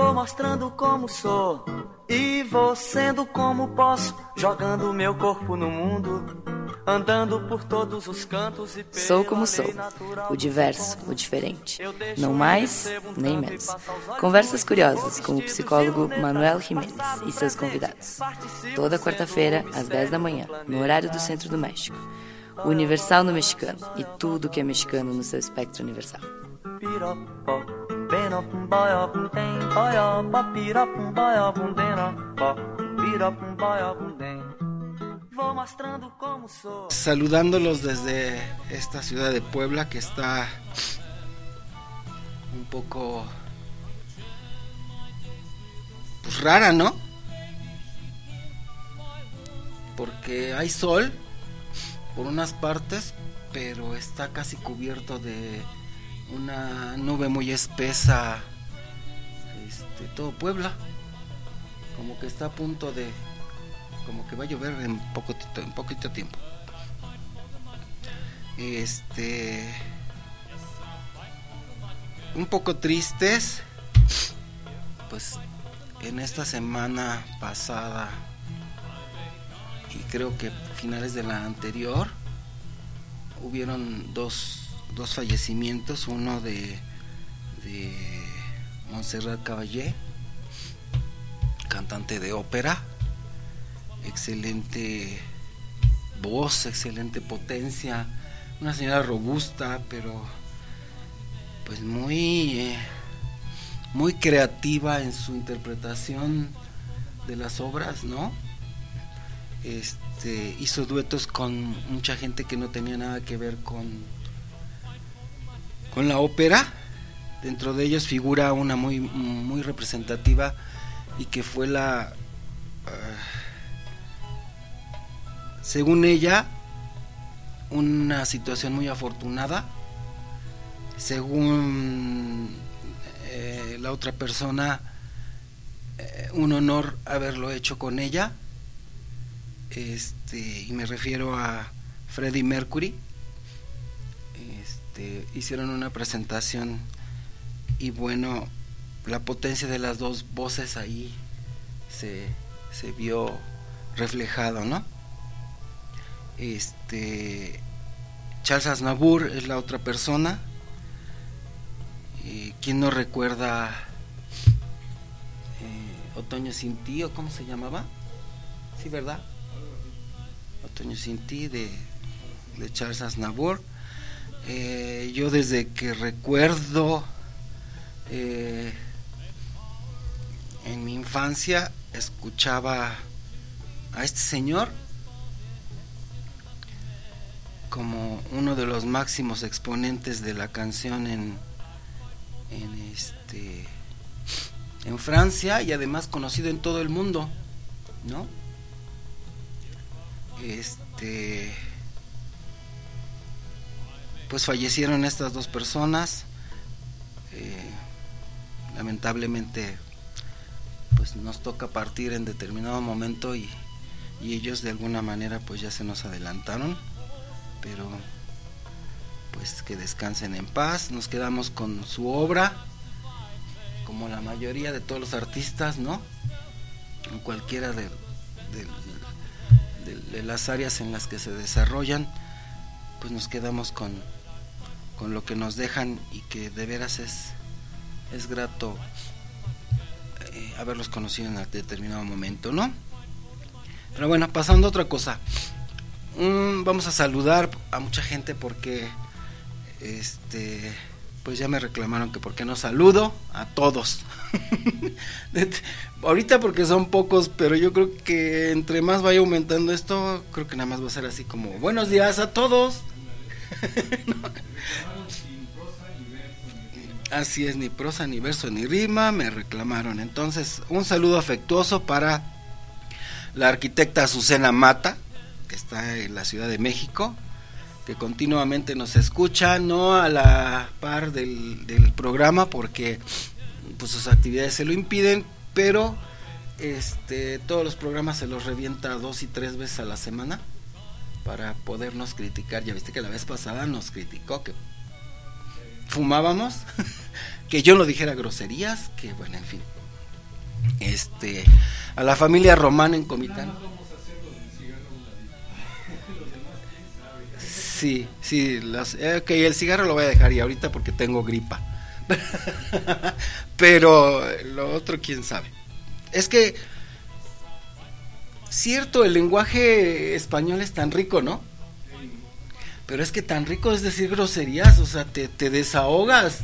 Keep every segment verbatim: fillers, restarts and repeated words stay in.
Vou mostrando como sou e vou sendo como posso, jogando meu corpo no mundo, andando por todos os cantos e Sou como sou, o diverso, o diferente, não mais nem menos. Conversas curiosas com o psicólogo Manuel Jiménez e seus convidados. Toda quarta-feira, às dez da manhã, no horário do Centro do México. O Universal no mexicano e tudo que é mexicano no seu espectro universal. Saludándolos desde esta ciudad de Puebla, que está un poco pues rara, ¿no? Porque hay sol por unas partes, pero está casi cubierto de una nube muy espesa, este, todo Puebla, como que está a punto de, como que va a llover en poquito, en poquito tiempo. Este, un poco tristes, pues en esta semana pasada y creo que finales de la anterior hubieron dos dos fallecimientos, uno de, de Montserrat Caballé, cantante de ópera, excelente voz, excelente potencia, una señora robusta, pero pues muy eh, muy creativa en su interpretación de las obras, ¿no? Este, hizo duetos con mucha gente que no tenía nada que ver con con la ópera. Dentro de ellos figura una muy muy representativa y que fue la uh, según ella una situación muy afortunada, según eh, la otra persona eh, un honor haberlo hecho con ella, este, y me refiero a Freddie Mercury. Hicieron una presentación y bueno, la potencia de las dos voces ahí se, se vio reflejado, ¿no? Este, Charles Aznavour es la otra persona. Eh, ¿Quién no recuerda eh, Otoño sin ti, o cómo se llamaba? Sí, ¿verdad? Otoño sin ti de, de Charles Aznavour. Eh, yo desde que recuerdo eh, en mi infancia escuchaba a este señor como uno de los máximos exponentes de la canción en, en este en Francia, y además conocido en todo el mundo, ¿no? Este pues fallecieron estas dos personas, eh, lamentablemente pues nos toca partir en determinado momento y, y ellos de alguna manera pues ya se nos adelantaron, pero pues que descansen en paz. Nos quedamos con su obra, como la mayoría de todos los artistas, ¿no? En cualquiera de, de, de, de las áreas en las que se desarrollan, pues nos quedamos con con lo que nos dejan, y que de veras es, es grato eh, haberlos conocido en determinado momento, ¿no? Pero bueno, pasando a otra cosa, mm, vamos a saludar a mucha gente porque este pues ya me reclamaron que por qué no saludo a todos. Ahorita porque son pocos, pero yo creo que entre más vaya aumentando esto, creo que nada más va a ser así como buenos días a todos. ¿No? Así es, ni prosa, ni verso, ni rima, me reclamaron. Entonces, un saludo afectuoso para la arquitecta Azucena Mata, que está en la Ciudad de México, que continuamente nos escucha, no a la par del, del programa, porque pues sus actividades se lo impiden, pero este todos los programas se los revienta dos y tres veces a la semana para podernos criticar. Ya viste que la vez pasada nos criticó que fumábamos, que yo no dijera groserías, que bueno, en fin, este, a la familia Román en Comitán. Sí, sí, las, ok, el cigarro lo voy a dejar y ahorita porque tengo gripa. Pero lo otro, quién sabe. Es que, cierto, el lenguaje español es tan rico, ¿no? Pero es que tan rico es decir groserías, o sea, te, te desahogas.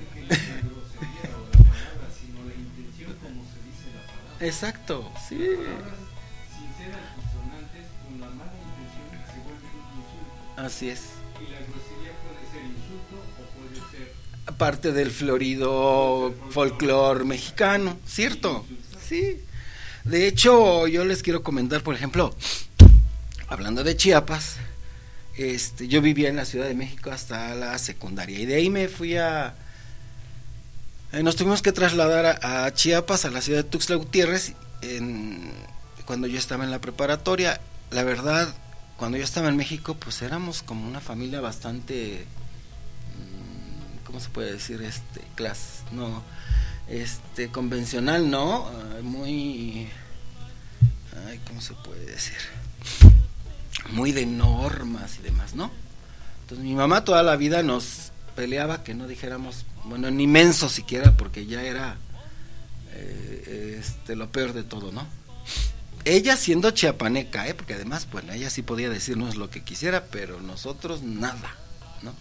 Exacto, sí. Así es. Y la grosería puede ser insulto o puede ser parte del florido folclore mexicano, ¿cierto? Sí. De hecho, yo les quiero comentar, por ejemplo, hablando de Chiapas, este, yo vivía en la Ciudad de México hasta la secundaria y de ahí me fui a eh, nos tuvimos que trasladar a, a Chiapas, a la ciudad de Tuxtla Gutiérrez, en, cuando yo estaba en la preparatoria. La verdad, cuando yo estaba en México, pues éramos como una familia bastante, ¿cómo se puede decir? Este, clase, no, este, convencional, ¿no? Muy, ay, ¿cómo se puede decir? Muy de normas y demás, ¿no? Entonces mi mamá toda la vida nos peleaba que no dijéramos, bueno, ni menso siquiera, porque ya era eh, este, lo peor de todo, ¿no? Ella siendo chiapaneca, ¿eh? Porque además, bueno, ella sí podía decirnos lo que quisiera, pero nosotros nada, ¿no?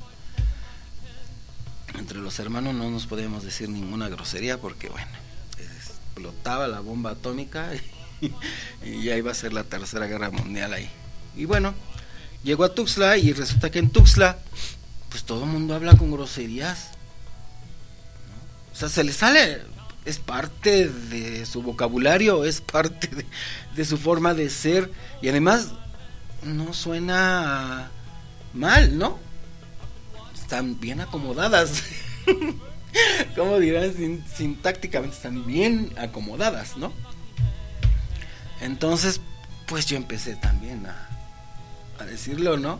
Entre los hermanos no nos podíamos decir ninguna grosería porque, bueno, explotaba la bomba atómica y, y ya iba a ser la tercera guerra mundial ahí. Y bueno, llegó a Tuxtla y resulta que en Tuxtla, pues todo el mundo habla con groserías, ¿no? O sea, se le sale, es parte de su vocabulario, es parte de, de su forma de ser, y además no suena mal, ¿no? Están bien acomodadas. ¿Cómo dirán? Sin, sintácticamente están bien acomodadas, ¿no? Entonces, pues yo empecé también a, a decirlo, ¿no?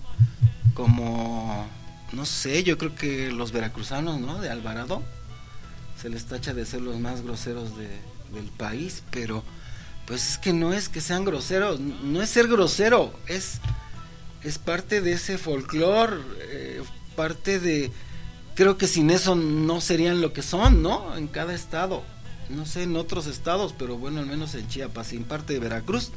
Como, no sé, yo creo que los veracruzanos, ¿no? De Alvarado, se les tacha de ser los más groseros de, del país, pero pues es que no es que sean groseros, no es ser grosero, es, es parte de ese folclore, eh, parte de, creo que sin eso no serían lo que son, ¿no? En cada estado, no sé en otros estados, pero bueno, al menos en Chiapas, sin parte de Veracruz,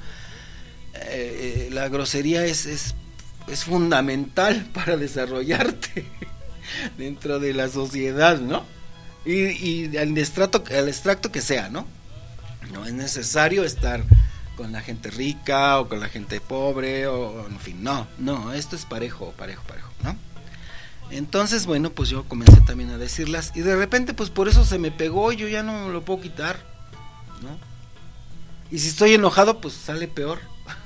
eh, la grosería es, es, es fundamental para desarrollarte dentro de la sociedad, ¿no? Y, y al extracto, al extracto que sea, ¿no? No es necesario estar con la gente rica o con la gente pobre, o en fin, no, no, esto es parejo, parejo, parejo, ¿no? Entonces, bueno, pues yo comencé también a decirlas y de repente, pues por eso se me pegó y yo ya no me lo puedo quitar, ¿no? Y si estoy enojado, pues sale peor.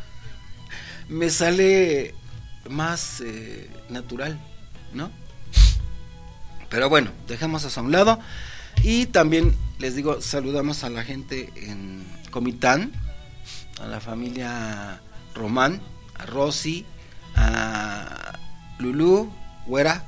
Me sale más eh, natural, ¿no? Pero bueno, dejemos eso a un lado. Y también les digo, saludamos a la gente en Comitán, a la familia Román, a Rosy, a Lulú, Güera,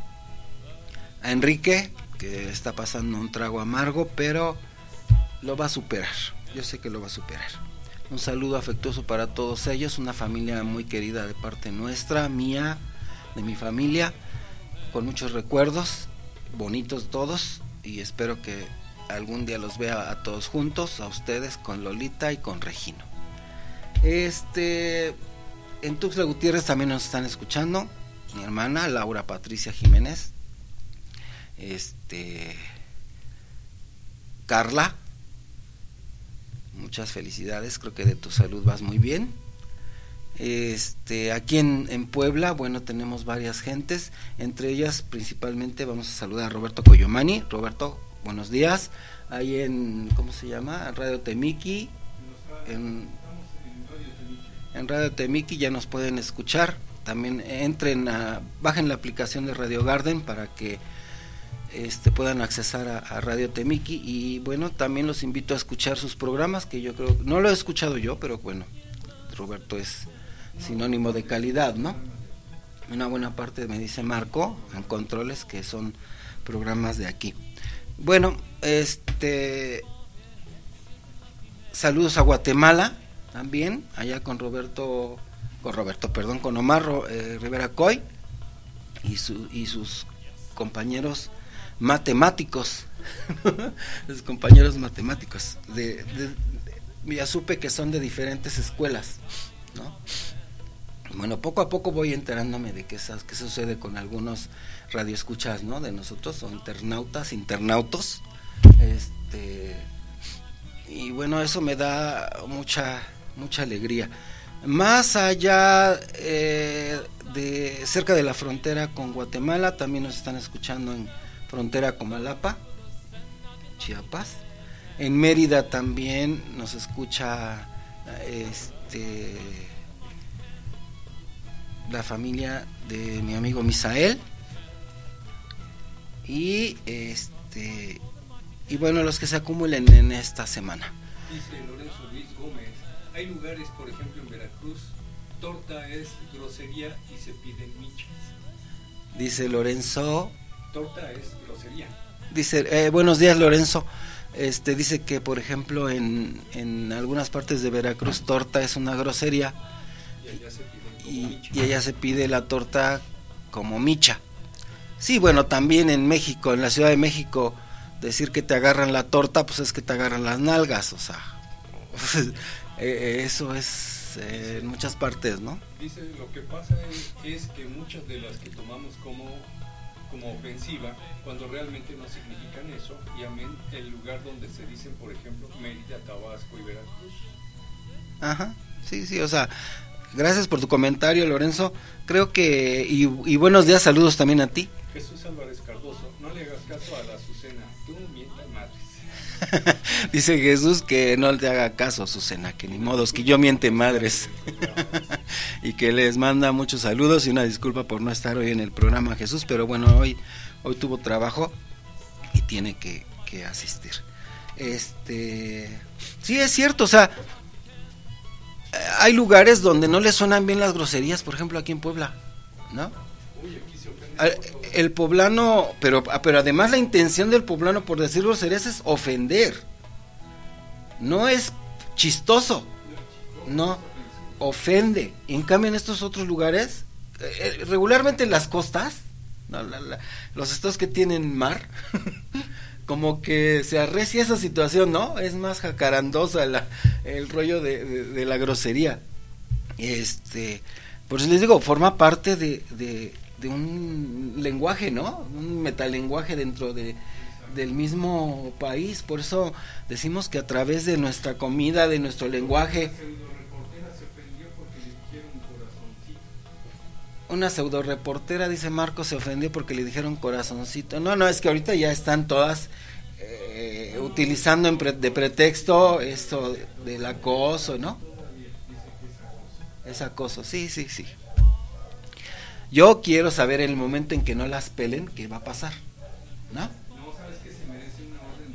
a Enrique, que está pasando un trago amargo, pero lo va a superar. Yo sé que lo va a superar. Un saludo afectuoso para todos ellos, una familia muy querida de parte nuestra, mía, de mi familia, con muchos recuerdos, bonitos todos, y espero que algún día los vea a todos juntos, a ustedes con Lolita y con Regino. Este, en Tuxtla Gutiérrez también nos están escuchando mi hermana Laura Patricia Jiménez, este, Carla, muchas felicidades, creo que de tu salud vas muy bien. Este, aquí en, en Puebla, bueno, tenemos varias gentes, entre ellas principalmente vamos a saludar a Roberto Coyomani. Roberto, buenos días. Ahí en, ¿cómo se llama? Radio Temiki, en, en Radio Temiki ya nos pueden escuchar. También entren a, bajen la aplicación de Radio Garden para que este, puedan accesar a, a Radio Temiki, y bueno, también los invito a escuchar sus programas, que yo creo, no lo he escuchado yo, pero bueno, Roberto es sinónimo de calidad, ¿no? Una buena parte me dice Marco en controles que son programas de aquí. Bueno, este saludos a Guatemala también, allá con Roberto, con Roberto, perdón, con Omar eh, Rivera Coy y, su, y sus compañeros matemáticos, sus compañeros matemáticos, de, de, de, ya supe que son de diferentes escuelas, ¿no? Bueno, poco a poco voy enterándome de qué, qué sucede con algunos radioescuchas, ¿no? De nosotros, o internautas, internautos, este, y bueno, eso me da mucha, mucha alegría. Más allá eh, de cerca de la frontera con Guatemala, también nos están escuchando en frontera con Malapa, Chiapas. En Mérida también nos escucha este la familia de mi amigo Misael. Y este y bueno, los que se acumulen en esta semana. Dice Lorenzo Luis Gómez, hay lugares, por ejemplo en Veracruz, torta es grosería y se piden michas. Dice Lorenzo. Torta es grosería. Dice, eh, buenos días Lorenzo. Este dice que por ejemplo en, en algunas partes de Veracruz torta es una grosería. Y allá se pide como y, micha. y allá se pide la torta como micha. Sí, bueno, también en México, en la Ciudad de México, decir que te agarran la torta, pues es que te agarran las nalgas, o sea, eh, eso es eh, en muchas partes, ¿no? Dice, lo que pasa es, es que muchas de las que tomamos como, como ofensiva, cuando realmente no significan eso, y amén, el lugar donde se dicen, por ejemplo, Mérida, Tabasco y Veracruz. Ajá, sí, sí, o sea, gracias por tu comentario, Lorenzo, creo que, y, y buenos días, saludos también a ti. Jesús Álvarez Cardoso, no le hagas caso a la Azucena, tú mientas madres. Dice Jesús que no te haga caso, Azucena, que ni modos, que yo miente madres. Y que les manda muchos saludos y una disculpa por no estar hoy en el programa, Jesús, pero bueno, hoy, hoy tuvo trabajo y tiene que, que asistir. Este, sí es cierto, o sea, hay lugares donde no le suenan bien las groserías, por ejemplo aquí en Puebla, ¿no? El poblano, pero, pero además la intención del poblano por decir groserías es ofender, no es chistoso, no, ofende. En cambio en estos otros lugares, eh, regularmente en las costas, no, la, la, los estados que tienen mar, como que se arrecia esa situación, ¿no? Es más jacarandosa la, el rollo de, de, de la grosería. Este, por eso les digo, forma parte de, de de un lenguaje, ¿no? Un metalenguaje dentro de del mismo país, por eso decimos que a través de nuestra comida, de nuestro lenguaje. Una pseudo reportera, dice Marco, se ofendió porque le dijeron corazoncito. No, no, es que ahorita ya están todas eh, utilizando en pre, de pretexto esto de, del acoso, ¿no? Es acoso, sí, sí, sí. Yo quiero saber el momento en que no las pelen, ¿qué va a pasar? ¿No? No, sabes que se merece una orden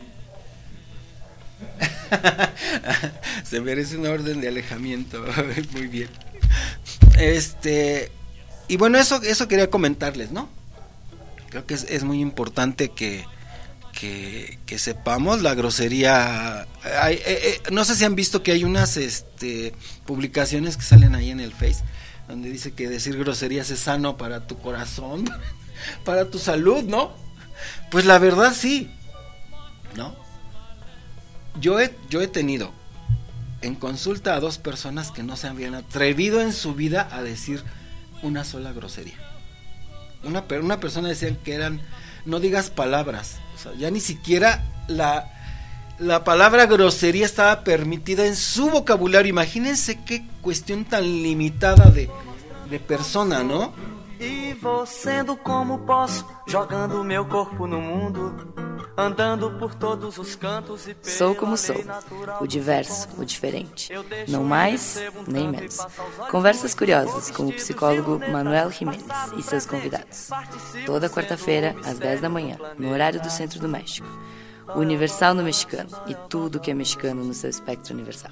de alejamiento. Se merece una orden de alejamiento. Muy bien. Este, y bueno, eso eso quería comentarles, ¿no? Creo que es, es muy importante que, que, que sepamos la grosería. Hay, eh, eh, no sé si han visto que hay unas este, publicaciones que salen ahí en el Face, donde dice que decir groserías es sano para tu corazón, para tu salud, ¿no? Pues la verdad sí, ¿no? Yo he, yo he tenido en consulta a dos personas que no se habían atrevido en su vida a decir una sola grosería. Una, una persona decía que eran, no digas palabras, o sea, ya ni siquiera la... La palabra grosería estaba permitida en su vocabulario. Imagínense qué cuestión tan limitada de, de persona, ¿no? E vou sendo como posso, jogando meu corpo no mundo, andando por todos os cantos e Sou como sou, o diverso, o diferente. Não mais, nem menos. Conversas curiosas com o psicólogo Manuel Jiménez e seus convidados. Toda quarta-feira, às dez da manhã, no horário do Centro do México. Universal no mexicano e tudo que é mexicano no seu espectro universal.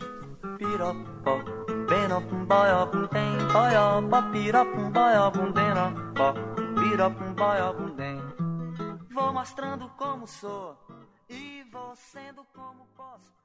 Vou mostrando como sou e vou sendo como posso.